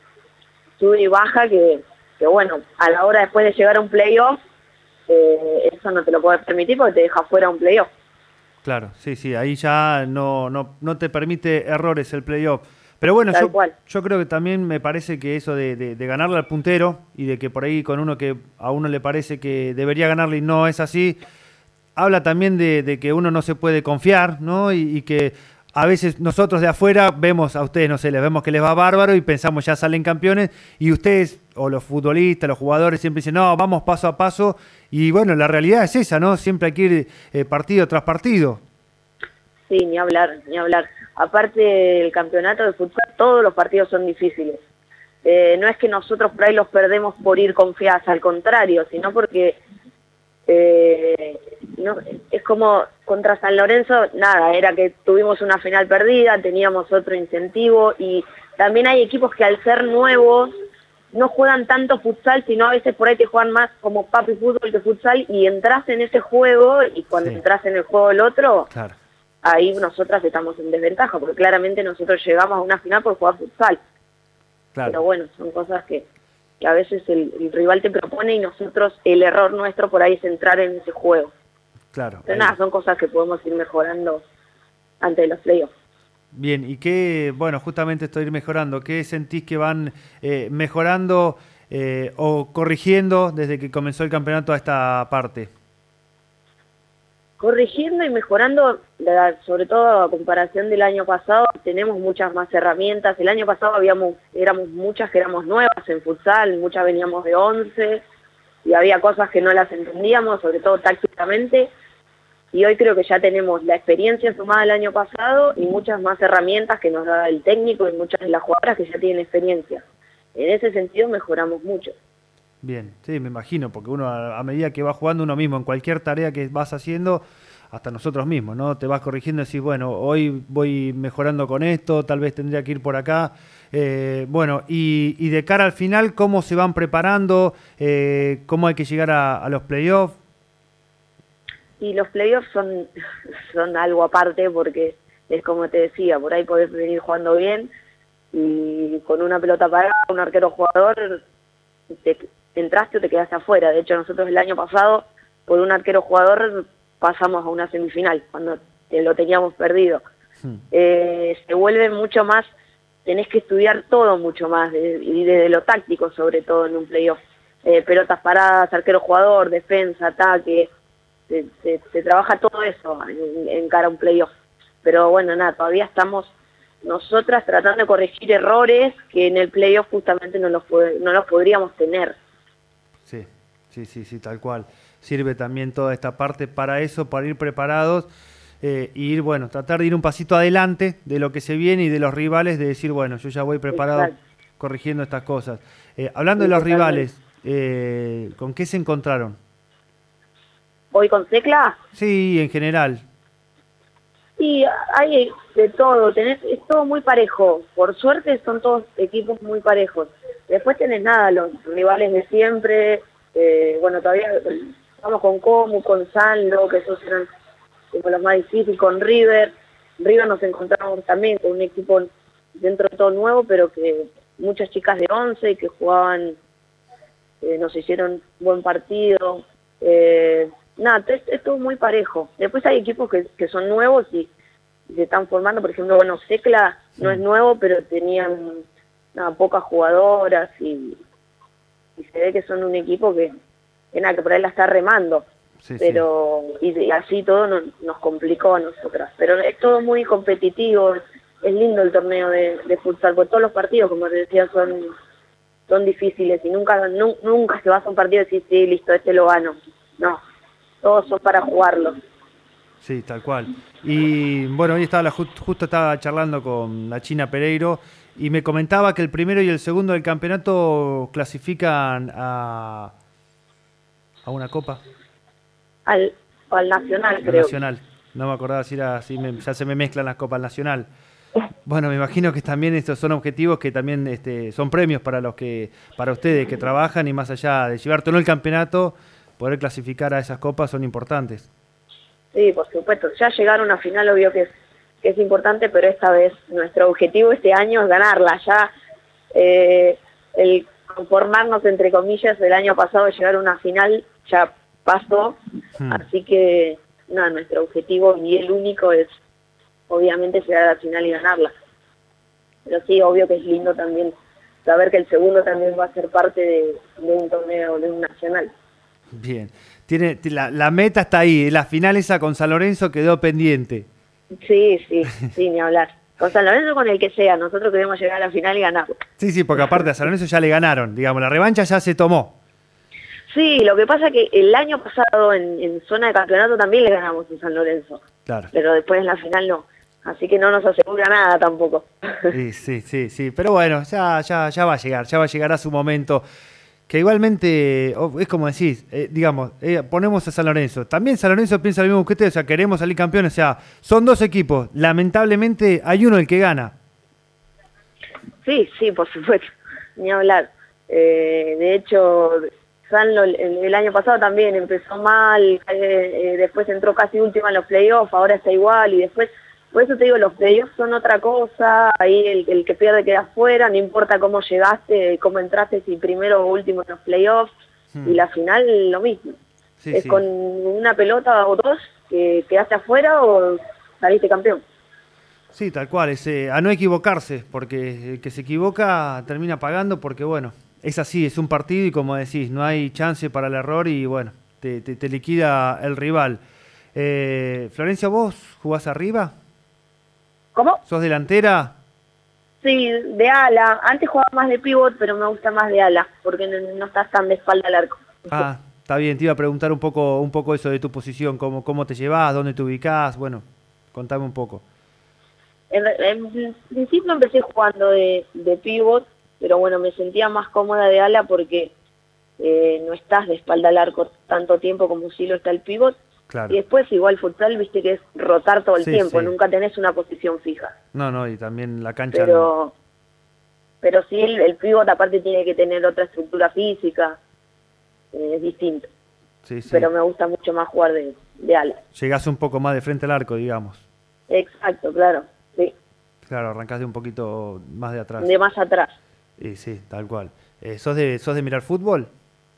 sub y baja que, que bueno, a la hora después de llegar a un playoff, eh, eso no te lo puedes permitir porque te deja fuera un playoff. Claro, sí, sí, ahí ya no, no, no te permite errores el playoff. Pero bueno, yo, yo creo que también me parece que eso de, de, de ganarle al puntero y de que por ahí con uno que a uno le parece que debería ganarle y no es así, habla también de, de que uno no se puede confiar, ¿no? Y, y que a veces nosotros de afuera vemos a ustedes, no sé, les vemos que les va bárbaro y pensamos ya salen campeones y ustedes, o los futbolistas, los jugadores siempre dicen, no, vamos paso a paso y bueno, la realidad es esa, ¿no? Siempre hay que ir eh, partido tras partido. Sí, ni hablar, ni hablar. Aparte del campeonato de fútbol, todos los partidos son difíciles. Eh, no es que nosotros por ahí los perdemos por ir confiadas, al contrario, sino porque Eh, no, es como contra San Lorenzo, nada, era que tuvimos una final perdida, teníamos otro incentivo y también hay equipos que al ser nuevos no juegan tanto futsal, sino a veces por ahí te juegan más como papi fútbol que futsal y entras en ese juego y cuando sí. entras en el juego del otro, claro. ahí nosotras estamos en desventaja, porque claramente nosotros llegamos a una final por jugar futsal. Claro. Pero bueno, son cosas que... que a veces el, el rival te propone y nosotros, el error nuestro por ahí es entrar en ese juego. Claro. Pero nada, son cosas que podemos ir mejorando antes de los playoffs. Bien, y qué, bueno, justamente esto de ir mejorando, ¿qué sentís que van eh, mejorando eh, o corrigiendo desde que comenzó el campeonato a esta parte? Corrigiendo y mejorando, sobre todo a comparación del año pasado, tenemos muchas más herramientas. El año pasado habíamos, éramos muchas que éramos nuevas en futsal, muchas veníamos de once y había cosas que no las entendíamos, sobre todo tácticamente. Y hoy creo que ya tenemos la experiencia sumada del año pasado y muchas más herramientas que nos da el técnico y muchas de las jugadoras que ya tienen experiencia. En ese sentido mejoramos mucho. Bien, sí, me imagino, porque uno a, a medida que va jugando uno mismo, en cualquier tarea que vas haciendo, hasta nosotros mismos, ¿no? Te vas corrigiendo y decís, bueno, hoy voy mejorando con esto, tal vez tendría que ir por acá. Eh, bueno, y, y de cara al final, ¿cómo se van preparando? Eh, ¿Cómo hay que llegar a, a los playoffs? Y los playoffs son, son algo aparte porque es como te decía, por ahí podés venir jugando bien, y con una pelota parada, un arquero jugador, te entraste o te quedaste afuera. De hecho, nosotros el año pasado, por un arquero jugador, pasamos a una semifinal, cuando te lo teníamos perdido. Hmm. Eh, se vuelve mucho más, tenés que estudiar todo mucho más, de, y desde lo táctico sobre todo en un playoff. Eh, pelotas paradas, arquero jugador, defensa, ataque, se, se, se trabaja todo eso en, en cara a un playoff. Pero bueno, nada, todavía estamos nosotras tratando de corregir errores que en el playoff justamente no los, no los podríamos tener. Sí, sí, sí, sí, tal cual. Sirve también toda esta parte para eso, para ir preparados eh, y ir, bueno, tratar de ir un pasito adelante de lo que se viene y de los rivales, de decir, bueno, yo ya voy preparado. Exacto. Corrigiendo estas cosas. Eh, hablando sí, de los totalmente. Rivales, eh, ¿con qué se encontraron? ¿Hoy con Tecla? Sí, en general. Sí, hay de todo, tenés, es todo muy parejo. Por suerte son todos equipos muy parejos. Después tenés nada, los rivales de siempre. Eh, bueno, todavía estamos con Comu, con Sanlo, que esos eran como los más difíciles, con River. River nos encontramos también con un equipo dentro de todo nuevo, pero que muchas chicas de once que jugaban, eh, nos hicieron buen partido. Eh, nada, es, es todo muy parejo. Después hay equipos que, que son nuevos y, y se están formando. Por ejemplo, bueno, Secla no es nuevo, pero tenían nada, pocas jugadoras y, y se ve que son un equipo que, que nada, que por ahí la está remando. Sí, pero sí. Y, y así todo no, nos complicó a nosotras. Pero es todo muy competitivo. Es, es lindo el torneo de, de futsal, porque todos los partidos, como te decía, son son difíciles y nunca nu, nunca se vas a un partido y decís, sí, listo, este lo gano. No, todos son para jugarlo. Sí, tal cual. Y bueno, hoy estaba la, justo estaba charlando con la China Pereiro y me comentaba que el primero y el segundo del campeonato clasifican a, a una copa. Al, al Nacional, al creo. Nacional. No me acordaba si era así, me, ya se me mezclan las copas Nacional. Bueno, me imagino que también estos son objetivos que también este, son premios para los que, para ustedes que trabajan y más allá de llevarte no el campeonato, poder clasificar a esas copas son importantes. Sí, por supuesto. Ya llegar a una final, obvio que es, que es importante, pero esta vez nuestro objetivo este año es ganarla. Ya eh, el conformarnos, entre comillas, del año pasado, llegar a una final ya pasó. Hmm. Así que, nada, nuestro objetivo y el único es obviamente llegar a la final y ganarla. Pero sí, obvio que es lindo también saber que el segundo también va a ser parte de, de un torneo, de un nacional. Bien. Tiene la, la meta está ahí, la final esa con San Lorenzo quedó pendiente. Sí, sí, sí, ni hablar. Con San Lorenzo, con el que sea, nosotros queremos llegar a la final y ganarlo. Sí, sí, porque aparte a San Lorenzo ya le ganaron, digamos, la revancha ya se tomó. Sí, lo que pasa es que el año pasado en, en zona de campeonato también le ganamos a San Lorenzo. Claro. Pero después en la final no. Así que no nos asegura nada tampoco. Sí, sí, sí, sí. Pero bueno, ya, ya, ya va a llegar, ya va a llegar a su momento. Que igualmente, es como decís, eh, digamos, eh, ponemos a San Lorenzo. También San Lorenzo piensa lo mismo que ustedes, o sea, queremos salir campeones. O sea, son dos equipos. Lamentablemente hay uno el que gana. Sí, sí, por supuesto. Ni hablar. Eh, de hecho, San Lo, el, el año pasado también empezó mal, eh, eh, después entró casi última en los playoffs, ahora está igual y después... Por eso te digo, los playoffs son otra cosa, ahí el, el que pierde queda afuera, no importa cómo llegaste, cómo entraste, si primero o último en los playoffs, hmm. y la final lo mismo. Sí, es sí. Con una pelota o dos que quedaste afuera o saliste campeón. Sí, tal cual, es, eh, a no equivocarse, porque el que se equivoca termina pagando, porque bueno, es así, es un partido y como decís, no hay chance para el error y bueno, te, te, te liquida el rival. Eh, Florencia, ¿vos jugás arriba? ¿Cómo? ¿Sos delantera? Sí, de ala. Antes jugaba más de pivot, pero me gusta más de ala, porque no, no estás tan de espalda al arco. Ah, está bien. Te iba a preguntar un poco un poco eso de tu posición, cómo, cómo te llevás, dónde te ubicás. Bueno, contame un poco. En, en principio empecé jugando de, de pivot, pero bueno, me sentía más cómoda de ala porque eh, no estás de espalda al arco tanto tiempo como si lo está el pivot. Claro. Y después igual futsal, viste que es rotar todo el sí, tiempo, sí. Nunca tenés una posición fija. No, no, y también la cancha... Pero, no. pero sí, el, el pívot aparte tiene que tener otra estructura física, eh, es distinto. Sí, sí. Pero me gusta mucho más jugar de, de ala. Llegás un poco más de frente al arco, digamos. Exacto, claro, sí. Claro, arrancás de un poquito más de atrás. De más atrás. Y sí, tal cual. Eh, ¿sos, de, ¿Sos de mirar fútbol?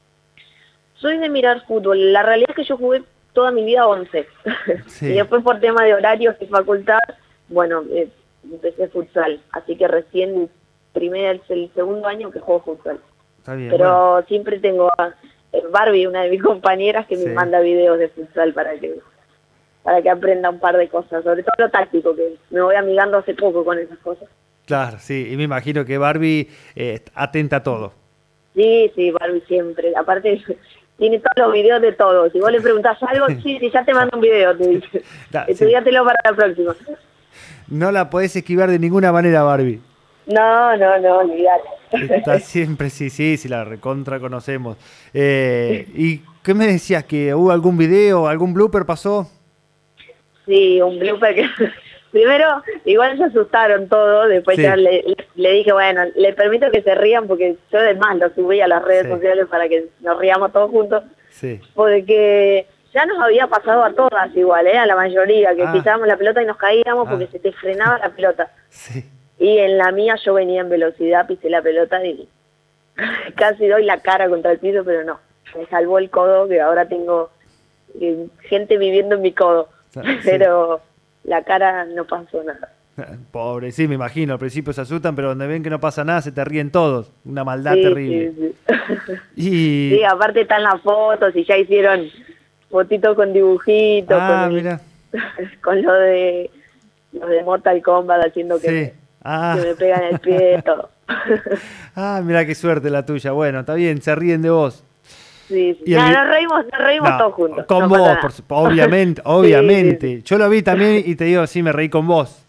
Soy de mirar fútbol. La realidad es que yo jugué toda mi vida once. Sí. Y después por tema de horarios y facultad, bueno, eh, empecé futsal. Así que recién, primer, es el segundo año que juego futsal. Está bien. Pero Bueno. siempre tengo a eh, Barbie, una de mis compañeras, que Sí. me manda videos de futsal para que para que aprenda un par de cosas, sobre todo lo táctico, que me voy amigando hace poco con esas cosas. Claro, sí. Y me imagino que Barbie eh, atenta a todo. Sí, sí, Barbie siempre. Aparte, tiene todos los videos de todo. Si vos le preguntás algo, sí, sí, ya te mando un video, te dice. Da, sí. Estudiátelo para la próxima. No la podés esquivar de ninguna manera, Barbie. No, no, no, olvidate. Está siempre, sí, sí, sí, la recontra conocemos. Eh, ¿Y qué me decías? ¿Que hubo algún video, algún blooper pasó? Sí, un blooper que... Primero, igual se asustaron todos, después Sí. ya le, le dije, bueno, le permito que se rían porque yo además lo subí a las redes Sí. sociales para que nos riamos todos juntos, Sí. porque ya nos había pasado a todas igual, ¿eh? A la mayoría, que Ah. pisábamos la pelota y nos caíamos Ah. porque se te frenaba la pelota. Sí. Y en la mía yo venía en velocidad, pisé la pelota y casi doy la cara contra el piso, pero no, me salvó el codo, que ahora tengo eh, gente viviendo en mi codo, Sí. pero la cara no pasó nada. Pobre, sí, me imagino. Al principio se asustan, pero donde ven que no pasa nada, se te ríen todos. Una maldad Sí, terrible. sí, sí. Y... Sí, aparte están las fotos y ya hicieron fotitos con dibujitos, Ah, con, el- mira. con lo de lo de Mortal Kombat haciendo que, Sí. me, Ah. que me pegan el pie, todo. Ah, mira qué suerte la tuya. Bueno, está bien, se ríen de vos. Sí, sí. Y el Nah, vi- nos reímos, nos reímos No, todos juntos. Con no pasa vos, nada. por su- obviamente, obviamente. Yo lo vi también y te digo, sí, me reí con vos.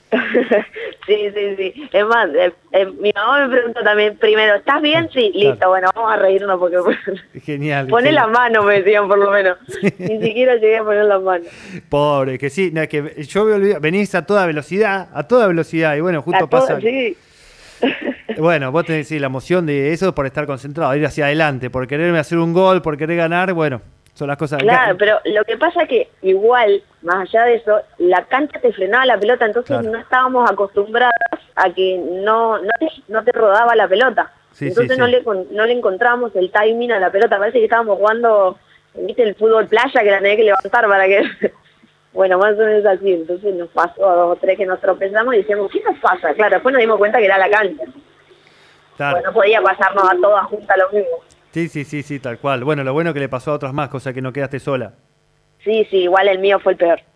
Sí, sí, sí. Es más, eh, eh, mi mamá me preguntó también primero, ¿estás bien? Sí, listo, Claro. bueno, vamos a reírnos porque... Genial. Poné la genial. mano, me decían por lo menos. Ni siquiera llegué a poner la mano. Pobre, que sí, no, es que yo me olvidé, venís a toda velocidad, a toda velocidad, y bueno, justo A todo- pasa. sí. Bueno, vos tenés sí, la emoción de eso por estar concentrado, ir hacia adelante, por quererme hacer un gol, por querer ganar, bueno, son las cosas. Claro, pero lo que pasa es que igual, más allá de eso, la cancha te frenaba la pelota, entonces Claro. no estábamos acostumbradas a que no no te, no te rodaba la pelota. Sí, entonces sí, no sí. le con- no le encontrábamos el timing a la pelota, parece que estábamos jugando, viste, el fútbol playa, que la tenés que levantar para que... Bueno, más o menos así, entonces nos pasó a dos o tres que nos tropezamos y decíamos, ¿qué nos pasa? Claro, después nos dimos cuenta que era la cancha. Claro. Bueno, no podía pasarnos a todas juntas lo mismo. Sí, sí, sí, sí, tal cual. Bueno, lo bueno que le pasó a otras más, cosa que no quedaste sola. Sí, sí, igual el mío fue el peor.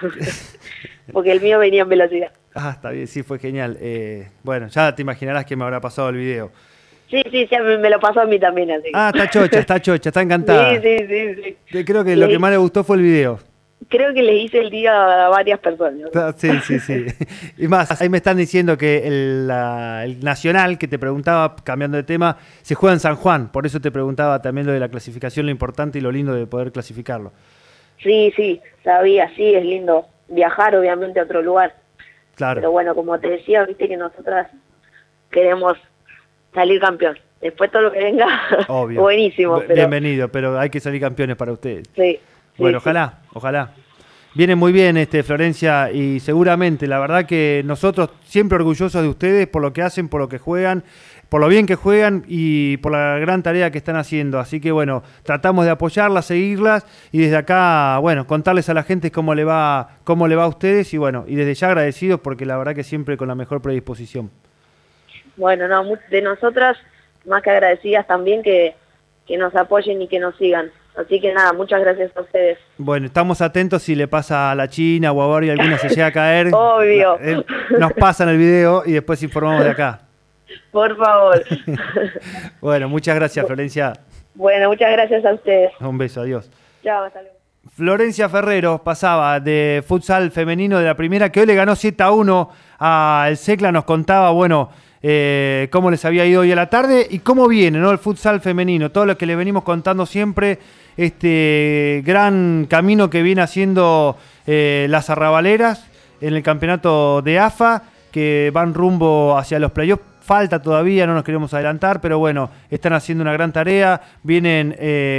Porque el mío venía en velocidad. Ah, está bien, sí, fue genial. Eh, bueno, ya te imaginarás que me habrá pasado el video. Sí, sí, sí, me, me lo pasó a mí también así. Ah, está chocha, está chocha, está encantada. Sí, sí, sí, sí. Eh, Creo que lo Le- que más le gustó fue el video. Creo que les hice el día a varias personas. Ah, sí, sí, sí. Y más, ahí me están diciendo que el, la- el Nacional, que te preguntaba, cambiando de tema, se juega en San Juan. Por eso te preguntaba también lo de la clasificación, lo importante y lo lindo de poder clasificarlo. Sí, sí, sabía, sí, es lindo viajar obviamente a otro lugar. Claro. Pero bueno, como te decía, viste que nosotras queremos salir campeón. Después todo lo que venga, Obvio. buenísimo. B- Pero, Bienvenido, pero hay que salir campeones para ustedes. sí, sí, Bueno, sí. ojalá, ojalá. Viene muy bien este Florencia y seguramente, la verdad que nosotros siempre orgullosos de ustedes por lo que hacen, por lo que juegan, por lo bien que juegan y por la gran tarea que están haciendo. Así que bueno, tratamos de apoyarlas, seguirlas y desde acá, bueno, contarles a la gente cómo le va, cómo le va a ustedes y bueno, y desde ya agradecidos porque la verdad que siempre con la mejor predisposición. Bueno, no, mu- de nosotras, más que agradecidas también que, que nos apoyen y que nos sigan. Así que nada, muchas gracias a ustedes. Bueno, estamos atentos si le pasa a la China o a Barbie alguna se llega a caer. Obvio. Eh, Nos pasan el video y después informamos de acá. Por favor. Bueno, muchas gracias, Florencia. Bueno, muchas gracias a ustedes. Un beso, adiós. Chao, hasta luego. Florencia Ferrero pasaba de futsal femenino de la primera, que hoy le ganó siete a uno al Secla. Nos contaba, bueno, eh, cómo les había ido hoy a la tarde y cómo viene, ¿no? El futsal femenino, todo lo que le venimos contando siempre, este gran camino que viene haciendo eh, las arrabaleras en el campeonato de A F A, que van rumbo hacia los playoffs. Falta todavía, no nos queremos adelantar, pero bueno, están haciendo una gran tarea, vienen... Eh,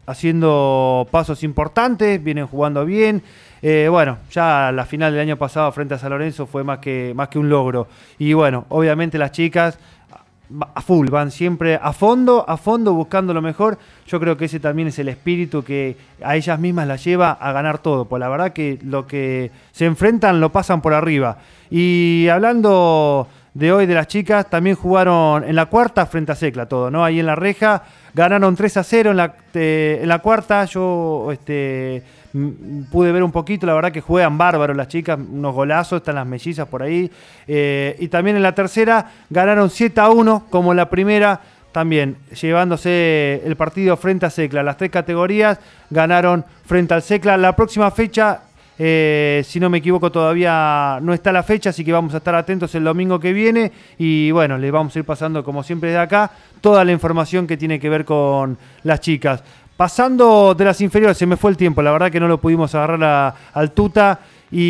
haciendo pasos importantes, vienen jugando bien. Eh, bueno, ya la final del año pasado frente a San Lorenzo fue más que, más que un logro. Y bueno, obviamente las chicas a full, van siempre a fondo, a fondo buscando lo mejor. Yo creo que ese también es el espíritu que a ellas mismas las lleva a ganar todo. Pues la verdad que lo que se enfrentan lo pasan por arriba. Y hablando de hoy de las chicas, también jugaron en la cuarta frente a Secla todo, ¿no? Ahí en la reja, ganaron tres a cero en la, eh, en la cuarta. Yo este, m- pude ver un poquito, la verdad que juegan bárbaros las chicas, unos golazos, están las mellizas por ahí. Eh, y también en la tercera ganaron siete a uno, como la primera, también llevándose el partido frente a Secla. Las tres categorías ganaron frente al Secla. La próxima fecha, Eh, si no me equivoco, todavía no está la fecha, así que vamos a estar atentos el domingo que viene. Y bueno, les vamos a ir pasando, como siempre, de acá toda la información que tiene que ver con las chicas. Pasando de las inferiores, se me fue el tiempo, la verdad que no lo pudimos agarrar a, al Tuta.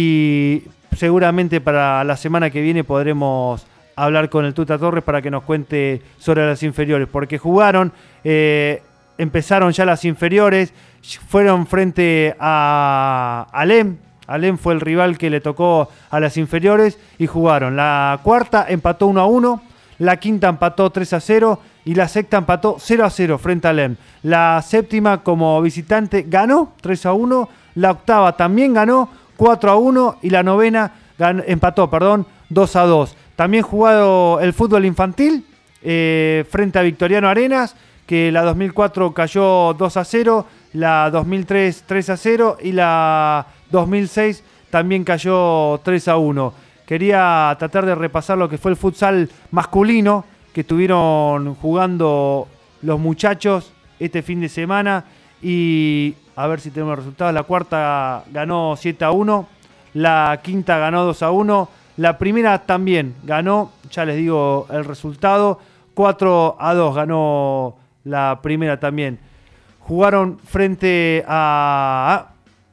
Y seguramente para la semana que viene podremos hablar con el Tuta Torres para que nos cuente sobre las inferiores, porque jugaron, eh, empezaron ya las inferiores. Fueron frente a Alem. Alem fue el rival que le tocó a las inferiores y jugaron. La cuarta empató uno a uno, la quinta empató tres a cero y la sexta empató cero a cero frente a Alem. La séptima como visitante ganó tres a uno, la octava también ganó cuatro a uno y la novena ganó, empató perdón, dos a dos. También jugado el fútbol infantil eh, frente a Victoriano Arenas, que la dos mil cuatro cayó dos a cero, la dos mil tres tres a cero y la dos mil seis también cayó tres a uno. Quería tratar de repasar lo que fue el futsal masculino que estuvieron jugando los muchachos este fin de semana y a ver si tenemos los resultados. La cuarta ganó siete a uno, la quinta ganó dos a uno, la primera también ganó, ya les digo el resultado, cuatro a dos ganó la primera también. Jugaron frente a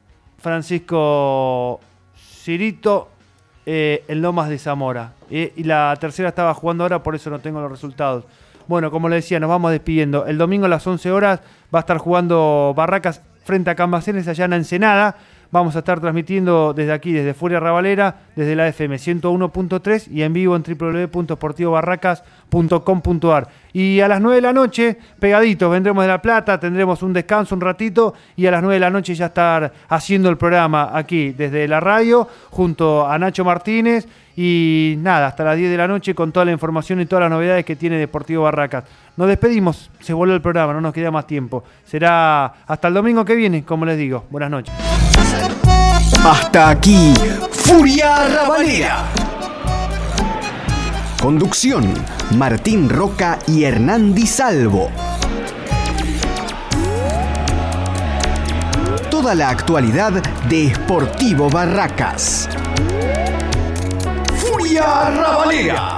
Francisco Cirito, eh, en Lomas de Zamora. Eh, y la tercera estaba jugando ahora, por eso no tengo los resultados. Bueno, como les decía, nos vamos despidiendo. El domingo a las once horas va a estar jugando Barracas frente a Cambaceres allá en Ensenada. Vamos a estar transmitiendo desde aquí, desde Furia Rabalera, desde la F M ciento uno punto tres y en vivo en doble u doble u doble u punto deportivo barracas punto com punto a r. Y a las nueve de la noche, pegaditos, vendremos de La Plata, tendremos un descanso un ratito y a las nueve de la noche ya estar haciendo el programa aquí desde la radio junto a Nacho Martínez. Y nada, hasta las diez de la noche con toda la información y todas las novedades que tiene Deportivo Barracas. Nos despedimos, se volvió el programa, no nos queda más tiempo. Será hasta el domingo que viene, como les digo. Buenas noches. Hasta aquí, Furia Rabalera. Conducción, Martín Roca y Hernán Di Salvo. Toda la actualidad de Sportivo Barracas. Furia Rabalera.